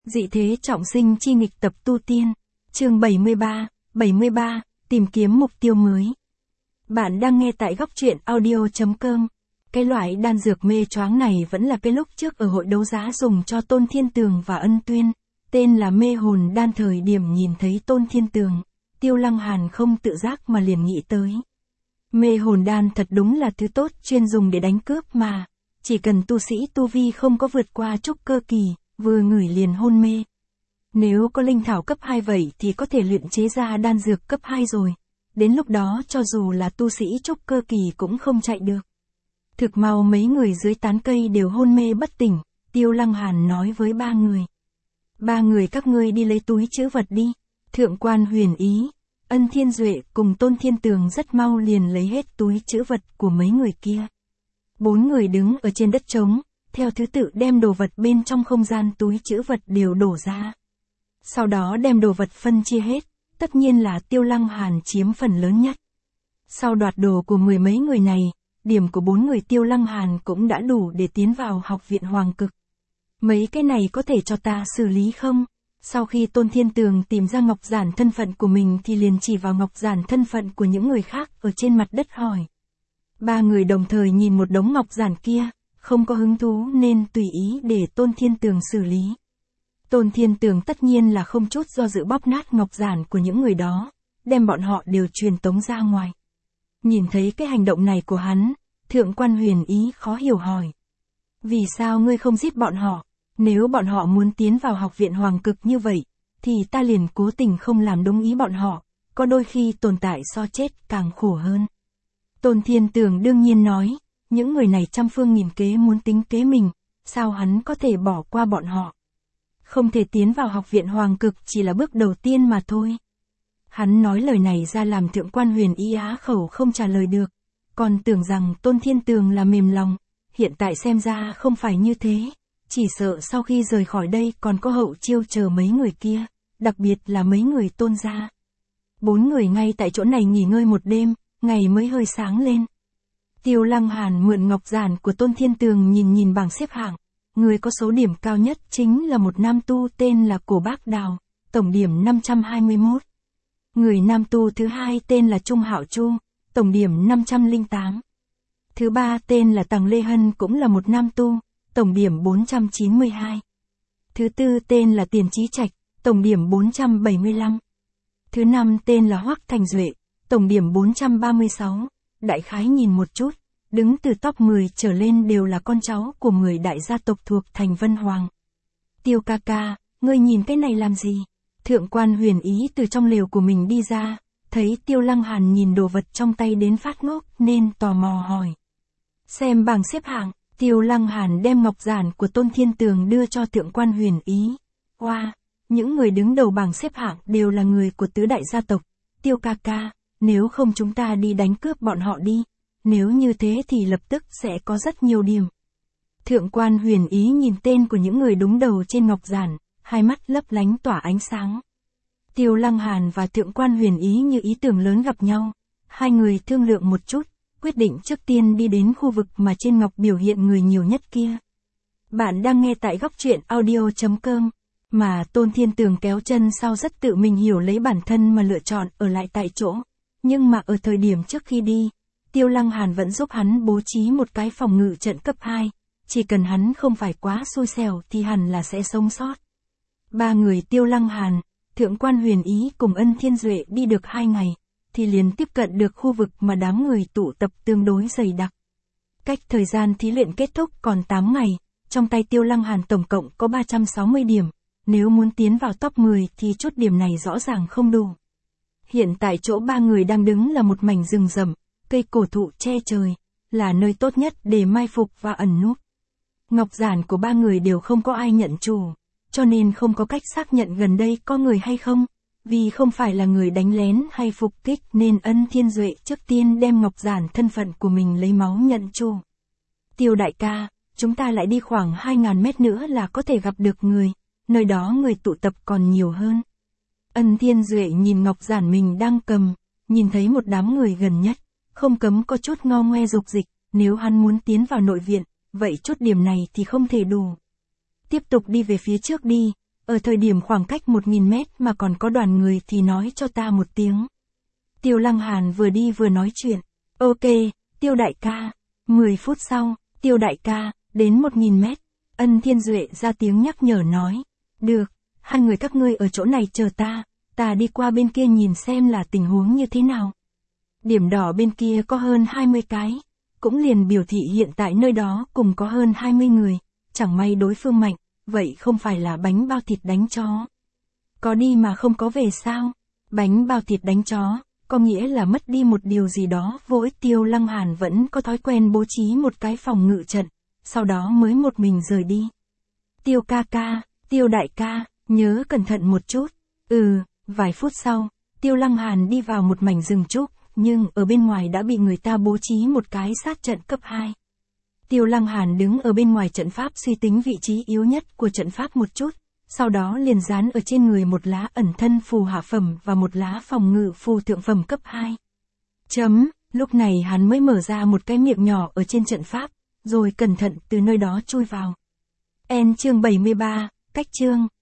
Dị thế trọng sinh chi nghịch tập tu tiên. Chương 73, tìm kiếm mục tiêu mới. Bạn đang nghe tại góc truyện audio.com. Cái loại đan dược mê choáng này vẫn là cái lúc trước ở hội đấu giá dùng cho Tôn Thiên Tường và Ân Tuyên, tên là mê hồn đan. Thời điểm nhìn thấy Tôn Thiên Tường, Tiêu Lăng Hàn không tự giác mà liền nghĩ tới. Mê hồn đan thật đúng là thứ tốt chuyên dùng để đánh cướp mà, chỉ cần tu sĩ tu vi không có vượt qua trúc cơ kỳ, vừa ngửi liền hôn mê. Nếu có linh thảo cấp 2 vậy thì có thể luyện chế ra đan dược cấp 2 rồi. Đến lúc đó cho dù là tu sĩ trúc cơ kỳ cũng không chạy được. Thực mau mấy người dưới tán cây đều hôn mê bất tỉnh, Tiêu Lăng Hàn nói với ba người. Ba người các ngươi đi lấy túi trữ vật đi. Thượng quan Huyền Ý, Ân Thiên Duệ cùng Tôn Thiên Tường rất mau liền lấy hết túi trữ vật của mấy người kia. 4 người đứng ở trên đất trống, theo thứ tự đem đồ vật bên trong không gian túi trữ vật đều đổ ra. Sau đó đem đồ vật phân chia hết, tất nhiên là Tiêu Lăng Hàn chiếm phần lớn nhất. Sau đoạt đồ của mười mấy người này, điểm của 4 người Tiêu Lăng Hàn cũng đã đủ để tiến vào học viện Hoàng Cực. Mấy cái này có thể cho ta xử lý không? Sau khi Tôn Thiên Tường tìm ra ngọc giản thân phận của mình thì liền chỉ vào ngọc giản thân phận của những người khác ở trên mặt đất hỏi. Ba người đồng thời nhìn một đống ngọc giản kia, không có hứng thú nên tùy ý để Tôn Thiên Tường xử lý. Tôn Thiên Tường tất nhiên là không chút do dự bóp nát ngọc giản của những người đó, đem bọn họ đều truyền tống ra ngoài. Nhìn thấy cái hành động này của hắn, Thượng quan Huyền Ý khó hiểu hỏi. Vì sao ngươi không giết bọn họ? Nếu bọn họ muốn tiến vào học viện Hoàng Cực như vậy, thì ta liền cố tình không làm đúng ý bọn họ, có đôi khi tồn tại so chết càng khổ hơn. Tôn Thiên Tường đương nhiên nói, những người này trăm phương nghìn kế muốn tính kế mình, sao hắn có thể bỏ qua bọn họ? Không thể tiến vào học viện Hoàng Cực chỉ là bước đầu tiên mà thôi. Hắn nói lời này ra làm Thượng quan Huyền Ý á khẩu không trả lời được, còn tưởng rằng Tôn Thiên Tường là mềm lòng, hiện tại xem ra không phải như thế, chỉ sợ sau khi rời khỏi đây còn có hậu chiêu chờ mấy người kia, đặc biệt là mấy người Tôn gia. 4 người ngay tại chỗ này nghỉ ngơi một đêm, ngày mới hơi sáng lên. Tiêu Lăng Hàn mượn ngọc giản của Tôn Thiên Tường nhìn bảng xếp hạng, người có số điểm cao nhất chính là một nam tu tên là Cổ Bác Đào, tổng điểm 521. Người nam tu thứ hai tên là Trung Hạo Chu, tổng điểm 508. Thứ ba tên là Tằng Lê Hân cũng là một nam tu, tổng điểm 492. Thứ tư tên là Tiền Chí Trạch, tổng điểm 475. Thứ năm tên là Hoắc Thành Duệ, tổng điểm 436. Đại khái nhìn một chút, đứng từ top 10 trở lên đều là con cháu của 10 đại gia tộc thuộc thành Vân Hoàng. Tiêu ca ca, ngươi nhìn cái này làm gì? Thượng quan Huyền Ý từ trong lều của mình đi ra, thấy Tiêu Lăng Hàn nhìn đồ vật trong tay đến phát ngốc nên tò mò hỏi. Xem bảng xếp hạng, Tiêu Lăng Hàn đem ngọc giản của Tôn Thiên Tường đưa cho Thượng quan Huyền Ý. Wow, những người đứng đầu bảng xếp hạng đều là người của tứ đại gia tộc. Tiêu ca ca, nếu không chúng ta đi đánh cướp bọn họ đi, nếu như thế thì lập tức sẽ có rất nhiều điểm. Thượng quan Huyền Ý nhìn tên của những người đứng đầu trên ngọc giản, hai mắt lấp lánh tỏa ánh sáng. Tiêu Lăng Hàn và Thượng quan Huyền Ý như ý tưởng lớn gặp nhau, hai người thương lượng một chút, quyết định trước tiên đi đến khu vực mà trên ngọc biểu hiện người nhiều nhất kia. Bạn đang nghe tại góc truyện audio.com, mà Tôn Thiên Tường kéo chân sau rất tự mình hiểu lấy bản thân mà lựa chọn ở lại tại chỗ. Nhưng mà ở thời điểm trước khi đi, Tiêu Lăng Hàn vẫn giúp hắn bố trí một cái phòng ngự trận cấp 2, chỉ cần hắn không phải quá xui xẻo thì hẳn là sẽ sống sót. Ba người Tiêu Lăng Hàn, Thượng quan Huyền Ý cùng Ân Thiên Duệ đi được 2 ngày, thì liền tiếp cận được khu vực mà đám người tụ tập tương đối dày đặc. Cách thời gian thí luyện kết thúc còn 8 ngày, trong tay Tiêu Lăng Hàn tổng cộng có 360 điểm, nếu muốn tiến vào top 10 thì chút điểm này rõ ràng không đủ. Hiện tại chỗ ba người đang đứng là một mảnh rừng rậm, cây cổ thụ che trời, là nơi tốt nhất để mai phục và ẩn núp. Ngọc giản của ba người đều không có ai nhận chủ, cho nên không có cách xác nhận gần đây có người hay không, vì không phải là người đánh lén hay phục kích nên Ân Thiên Duệ trước tiên đem ngọc giản thân phận của mình lấy máu nhận chủ. Tiêu đại ca, chúng ta lại đi khoảng 2.000 mét nữa là có thể gặp được người, nơi đó người tụ tập còn nhiều hơn. Ân Thiên Duệ nhìn ngọc giản mình đang cầm, nhìn thấy một đám người gần nhất, không cấm có chút ngo ngoe dục dịch, nếu hắn muốn tiến vào nội viện, vậy chút điểm này thì không thể đủ. Tiếp tục đi về phía trước đi, ở thời điểm khoảng cách 1000 mét mà còn có đoàn người thì nói cho ta một tiếng. Tiêu Lăng Hàn vừa đi vừa nói chuyện. Ok, Tiêu đại ca. 10 phút sau, Tiêu đại ca, đến 1000 mét. Ân Thiên Duệ ra tiếng nhắc nhở nói. Được, hai người các ngươi ở chỗ này chờ ta đi qua bên kia nhìn xem là tình huống như thế nào. Điểm đỏ bên kia có hơn 20 cái, cũng liền biểu thị hiện tại nơi đó cùng có hơn 20 người, chẳng may đối phương mạnh, vậy không phải là bánh bao thịt đánh chó. Có đi mà không có về sao? Bánh bao thịt đánh chó, có nghĩa là mất đi một điều gì đó. Vô ích. Tiêu Lăng Hàn vẫn có thói quen bố trí một cái phòng ngự trận, sau đó mới một mình rời đi. Tiêu ca ca, Tiêu đại ca, nhớ cẩn thận một chút. Vài phút sau, Tiêu Lăng Hàn đi vào một mảnh rừng trúc, nhưng ở bên ngoài đã bị người ta bố trí một cái sát trận cấp 2. Tiêu Lăng Hàn đứng ở bên ngoài trận pháp suy tính vị trí yếu nhất của trận pháp một chút, sau đó liền dán ở trên người một lá ẩn thân phù hạ phẩm và một lá phòng ngự phù thượng phẩm cấp 2. Lúc này hắn mới mở ra một cái miệng nhỏ ở trên trận pháp, rồi cẩn thận từ nơi đó chui vào. Chương 73, cách chương.